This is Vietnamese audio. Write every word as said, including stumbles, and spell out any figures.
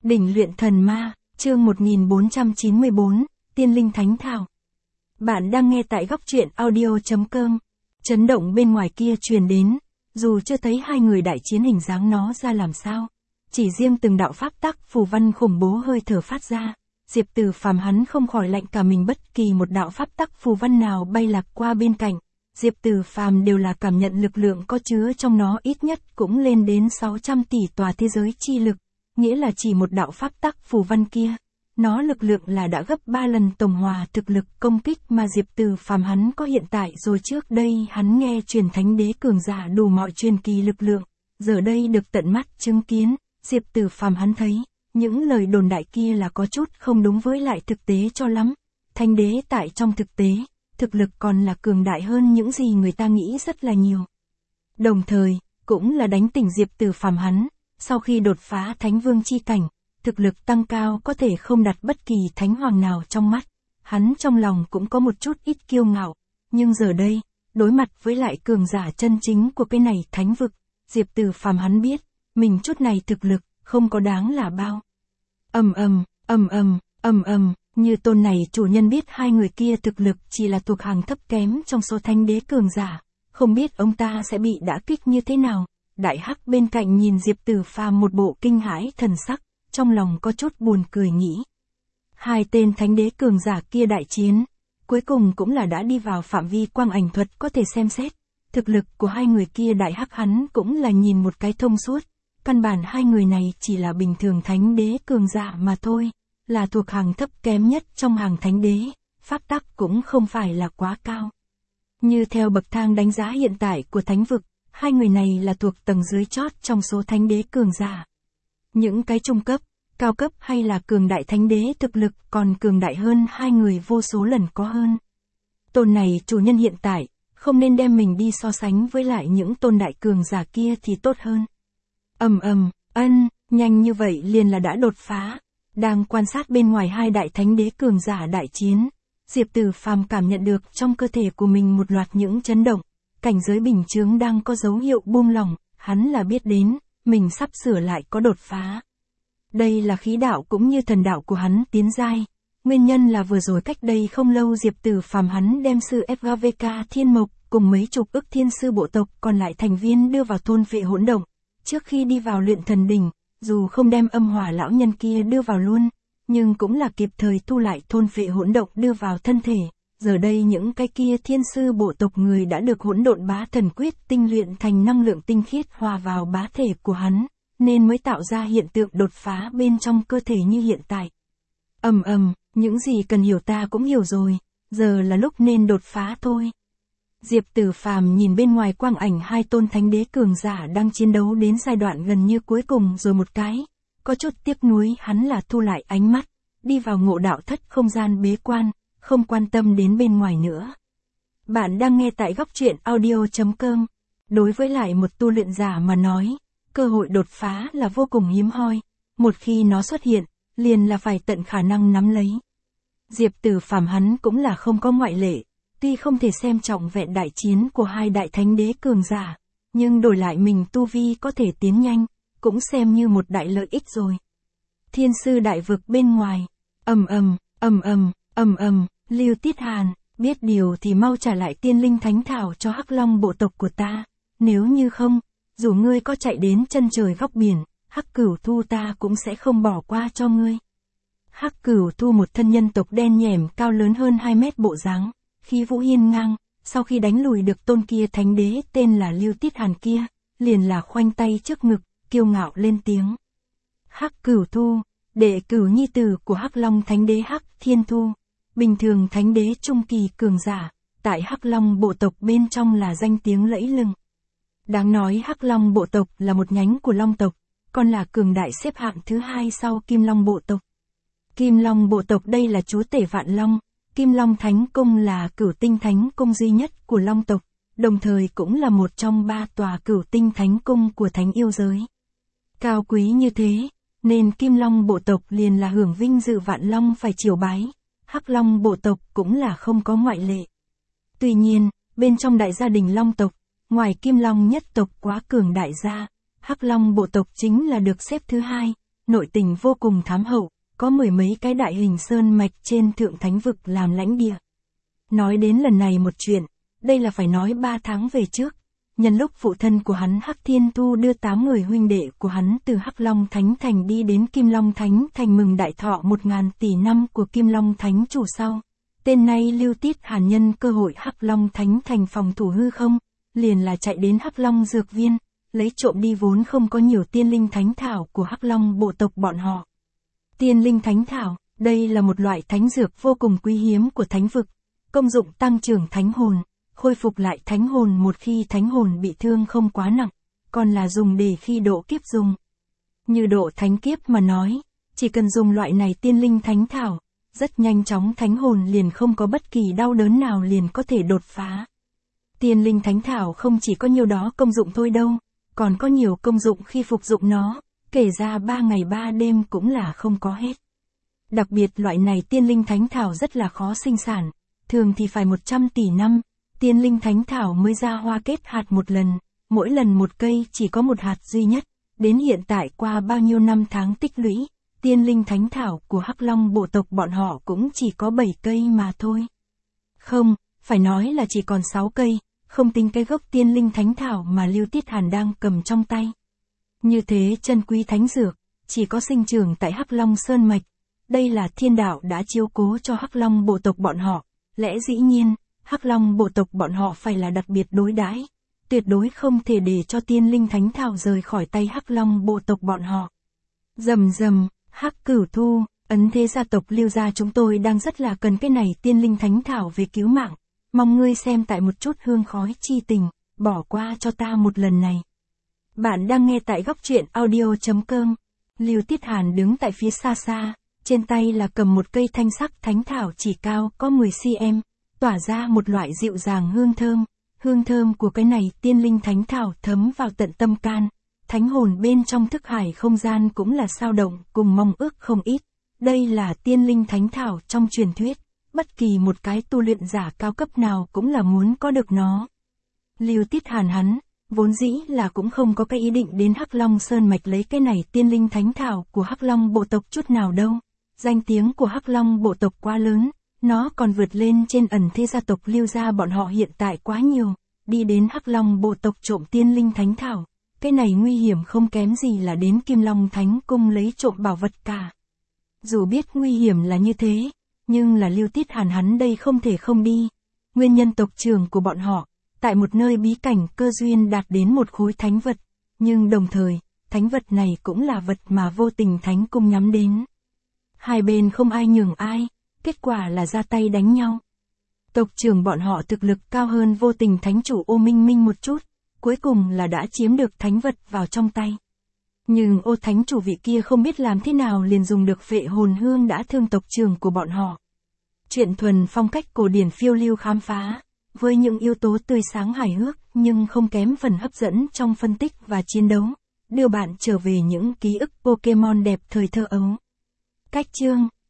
Đỉnh luyện thần ma, chương một nghìn bốn trăm chín mươi bốn, Tiên linh thánh thảo. Bạn đang nghe tại góc truyện audio chấm com. Chấn động bên ngoài kia truyền đến, dù chưa thấy hai người đại chiến hình dáng nó ra làm sao. Chỉ riêng từng đạo pháp tắc phù văn khủng bố hơi thở phát ra, Diệp Từ Phàm hắn không khỏi lạnh cả mình, bất kỳ một đạo pháp tắc phù văn nào bay lạc qua bên cạnh. Diệp Từ Phàm đều là cảm nhận lực lượng có chứa trong nó ít nhất cũng lên đến sáu trăm tỷ tòa thế giới chi lực, nghĩa là chỉ một đạo pháp tắc phù văn kia, nó lực lượng là đã gấp ba lần tổng hòa thực lực công kích mà Diệp Từ Phàm hắn có hiện tại rồi. Trước đây hắn nghe truyền thánh đế cường giả đủ mọi truyền kỳ lực lượng, giờ đây được tận mắt chứng kiến, Diệp Từ Phàm hắn thấy, những lời đồn đại kia là có chút không đúng với lại thực tế cho lắm. Thánh đế tại trong thực tế, thực lực còn là cường đại hơn những gì người ta nghĩ rất là nhiều. Đồng thời, cũng là đánh tỉnh Diệp Từ Phàm hắn, sau khi đột phá thánh vương chi cảnh, thực lực tăng cao có thể không đặt bất kỳ thánh hoàng nào trong mắt. Hắn trong lòng cũng có một chút ít kiêu ngạo, nhưng giờ đây, đối mặt với lại cường giả chân chính của cái này thánh vực, Diệp Từ Phàm hắn biết, mình chút này thực lực, không có đáng là bao. Ầm ầm, ầm ầm, ầm ầm, như tôn này chủ nhân biết hai người kia thực lực chỉ là thuộc hàng thấp kém trong số thánh đế cường giả, không biết ông ta sẽ bị đả kích như thế nào. Đại Hắc bên cạnh nhìn Diệp Từ Phàm một bộ kinh hãi thần sắc, trong lòng có chút buồn cười nghĩ. Hai tên thánh đế cường giả kia đại chiến, cuối cùng cũng là đã đi vào phạm vi quang ảnh thuật có thể xem xét. Thực lực của hai người kia Đại Hắc hắn cũng là nhìn một cái thông suốt, căn bản hai người này chỉ là bình thường thánh đế cường giả mà thôi, là thuộc hàng thấp kém nhất trong hàng thánh đế, pháp tắc cũng không phải là quá cao. Như theo bậc thang đánh giá hiện tại của thánh vực, hai người này là thuộc tầng dưới chót trong số thánh đế cường giả. Những cái trung cấp, cao cấp hay là cường đại thánh đế thực lực còn cường đại hơn hai người vô số lần có hơn. Tôn này chủ nhân hiện tại, không nên đem mình đi so sánh với lại những tôn đại cường giả kia thì tốt hơn. Ầm ầm, ân, nhanh như vậy liền là đã đột phá. Đang quan sát bên ngoài hai đại thánh đế cường giả đại chiến, Diệp Từ Phàm cảm nhận được trong cơ thể của mình một loạt những chấn động. Cảnh giới bình chướng đang có dấu hiệu buông lỏng, hắn là biết đến, mình sắp sửa lại có đột phá. Đây là khí đạo cũng như thần đạo của hắn tiến giai. Nguyên nhân là vừa rồi cách đây không lâu Diệp Từ Phàm hắn đem sư ép giê vê ca Thiên Mộc cùng mấy chục ức thiên sư bộ tộc còn lại thành viên đưa vào thôn vệ hỗn động. Trước khi đi vào luyện thần đỉnh, dù không đem âm hỏa lão nhân kia đưa vào luôn, nhưng cũng là kịp thời thu lại thôn vệ hỗn động đưa vào thân thể. Giờ đây những cái kia thiên sư bộ tộc người đã được hỗn độn bá thần quyết tinh luyện thành năng lượng tinh khiết hòa vào bá thể của hắn, nên mới tạo ra hiện tượng đột phá bên trong cơ thể như hiện tại. Ầm ầm, những gì cần hiểu ta cũng hiểu rồi, giờ là lúc nên đột phá thôi. Diệp Từ Phàm nhìn bên ngoài quang ảnh hai tôn thánh đế cường giả đang chiến đấu đến giai đoạn gần như cuối cùng rồi một cái, có chút tiếc nuối hắn là thu lại ánh mắt, đi vào ngộ đạo thất không gian bế quan, không quan tâm đến bên ngoài nữa. Bạn đang nghe tại góc truyện audio chấm com. Đối với lại một tu luyện giả mà nói, cơ hội đột phá là vô cùng hiếm hoi, một khi nó xuất hiện, liền là phải tận khả năng nắm lấy. Diệp Từ Phàm hắn cũng là không có ngoại lệ, tuy không thể xem trọng vẹn đại chiến của hai đại thánh đế cường giả, nhưng đổi lại mình tu vi có thể tiến nhanh, cũng xem như một đại lợi ích rồi. Thiên sư đại vực bên ngoài, ầm ầm, ầm ầm, ầm ầm, Lưu Tiết Hàn, biết điều thì mau trả lại tiên linh thánh thảo cho Hắc Long bộ tộc của ta, nếu như không, dù ngươi có chạy đến chân trời góc biển, Hắc Cửu Thu ta cũng sẽ không bỏ qua cho ngươi. Hắc Cửu Thu một thân nhân tộc đen nhẻm cao lớn hơn hai mét bộ dáng, khí vũ hiên ngang, sau khi đánh lùi được tôn kia thánh đế tên là Lưu Tiết Hàn kia, liền là khoanh tay trước ngực, kiêu ngạo lên tiếng. Hắc Cửu Thu, đệ cửu nhi tử của Hắc Long thánh đế Hắc Thiên Thu, bình thường thánh đế trung kỳ cường giả, tại Hắc Long bộ tộc bên trong là danh tiếng lẫy lừng. Đáng nói Hắc Long bộ tộc là một nhánh của Long tộc, còn là cường đại xếp hạng thứ hai sau Kim Long bộ tộc. Kim Long bộ tộc đây là chúa tể vạn long, Kim Long Thánh Cung là cửu tinh thánh cung duy nhất của Long tộc, đồng thời cũng là một trong ba tòa cửu tinh thánh cung của thánh yêu giới. Cao quý như thế, nên Kim Long bộ tộc liền là hưởng vinh dự vạn long phải triều bái, Hắc Long bộ tộc cũng là không có ngoại lệ. Tuy nhiên, bên trong đại gia đình Long tộc, ngoài Kim Long nhất tộc quá cường đại ra, Hắc Long bộ tộc chính là được xếp thứ hai, nội tình vô cùng thám hậu, có mười mấy cái đại hình sơn mạch trên thượng thánh vực làm lãnh địa. Nói đến lần này một chuyện, đây là phải nói ba tháng về trước, nhân lúc phụ thân của hắn Hắc Thiên Tu đưa tám người huynh đệ của hắn từ Hắc Long Thánh Thành đi đến Kim Long Thánh Thành mừng đại thọ một ngàn tỷ năm của Kim Long Thánh chủ sau. Tên nay Lưu Tiết Hàn nhân cơ hội Hắc Long Thánh Thành phòng thủ hư không, liền là chạy đến Hắc Long Dược Viên, lấy trộm đi vốn không có nhiều tiên linh thánh thảo của Hắc Long bộ tộc bọn họ. Tiên linh thánh thảo, đây là một loại thánh dược vô cùng quý hiếm của thánh vực, công dụng tăng trưởng thánh hồn, khôi phục lại thánh hồn một khi thánh hồn bị thương không quá nặng, còn là dùng để khi độ kiếp dùng. Như độ thánh kiếp mà nói, chỉ cần dùng loại này tiên linh thánh thảo, rất nhanh chóng thánh hồn liền không có bất kỳ đau đớn nào liền có thể đột phá. Tiên linh thánh thảo không chỉ có nhiều đó công dụng thôi đâu, còn có nhiều công dụng khi phục dụng nó, kể ra ba ngày ba đêm cũng là không có hết. Đặc biệt loại này tiên linh thánh thảo rất là khó sinh sản, thường thì phải một trăm tỷ năm, tiên linh thánh thảo mới ra hoa kết hạt một lần, mỗi lần một cây chỉ có một hạt duy nhất, đến hiện tại qua bao nhiêu năm tháng tích lũy, tiên linh thánh thảo của Hắc Long bộ tộc bọn họ cũng chỉ có bảy cây mà thôi. Không, phải nói là chỉ còn sáu cây, không tính cái gốc tiên linh thánh thảo mà Lưu Tiết Hàn đang cầm trong tay. Như thế chân quý thánh dược, chỉ có sinh trưởng tại Hắc Long Sơn Mạch, đây là thiên đạo đã chiếu cố cho Hắc Long bộ tộc bọn họ, lẽ dĩ nhiên, Hắc Long bộ tộc bọn họ phải là đặc biệt đối đãi, tuyệt đối không thể để cho tiên linh thánh thảo rời khỏi tay Hắc Long bộ tộc bọn họ. Rầm rầm, Hắc Cửu Thu, ấn thế gia tộc Lưu gia chúng tôi đang rất là cần cái này tiên linh thánh thảo về cứu mạng, mong ngươi xem tại một chút hương khói chi tình, bỏ qua cho ta một lần này. Bạn đang nghe tại góc truyện audio chấm com. Lưu Tiết Hàn đứng tại phía xa xa, trên tay là cầm một cây thanh sắc thánh thảo chỉ cao có mười xăng-ti-mét, tỏa ra một loại dịu dàng hương thơm, hương thơm của cái này tiên linh thánh thảo thấm vào tận tâm can, thánh hồn bên trong thức hải không gian cũng là sao động cùng mong ước không ít, đây là tiên linh thánh thảo trong truyền thuyết, bất kỳ một cái tu luyện giả cao cấp nào cũng là muốn có được nó. Lưu Tiết Hàn hắn, vốn dĩ là cũng không có cái ý định đến Hắc Long Sơn Mạch lấy cái này tiên linh thánh thảo của Hắc Long bộ tộc chút nào đâu, danh tiếng của Hắc Long bộ tộc quá lớn. Nó còn vượt lên trên ẩn thế gia tộc Lưu gia bọn họ hiện tại quá nhiều, đi đến Hắc Long bộ tộc trộm tiên linh thánh thảo, cái này nguy hiểm không kém gì là đến Kim Long Thánh Cung lấy trộm bảo vật cả. Dù biết nguy hiểm là như thế, nhưng là Lưu Tiết Hàn hắn đây không thể không đi. Nguyên nhân tộc trưởng của bọn họ, tại một nơi bí cảnh cơ duyên đạt đến một khối thánh vật, nhưng đồng thời, thánh vật này cũng là vật mà vô tình Thánh Cung nhắm đến. Hai bên không ai nhường ai. Kết quả là ra tay đánh nhau. Tộc trưởng bọn họ thực lực cao hơn vô tình thánh chủ Ô Minh Minh một chút, cuối cùng là đã chiếm được thánh vật vào trong tay. Nhưng Ô thánh chủ vị kia không biết làm thế nào liền dùng được vệ hồn hương đã thương tộc trưởng của bọn họ. Chuyện thuần phong cách cổ điển phiêu lưu khám phá, với những yếu tố tươi sáng hài hước nhưng không kém phần hấp dẫn trong phân tích và chiến đấu, đưa bạn trở về những ký ức Pokemon đẹp thời thơ ấu. Cách chương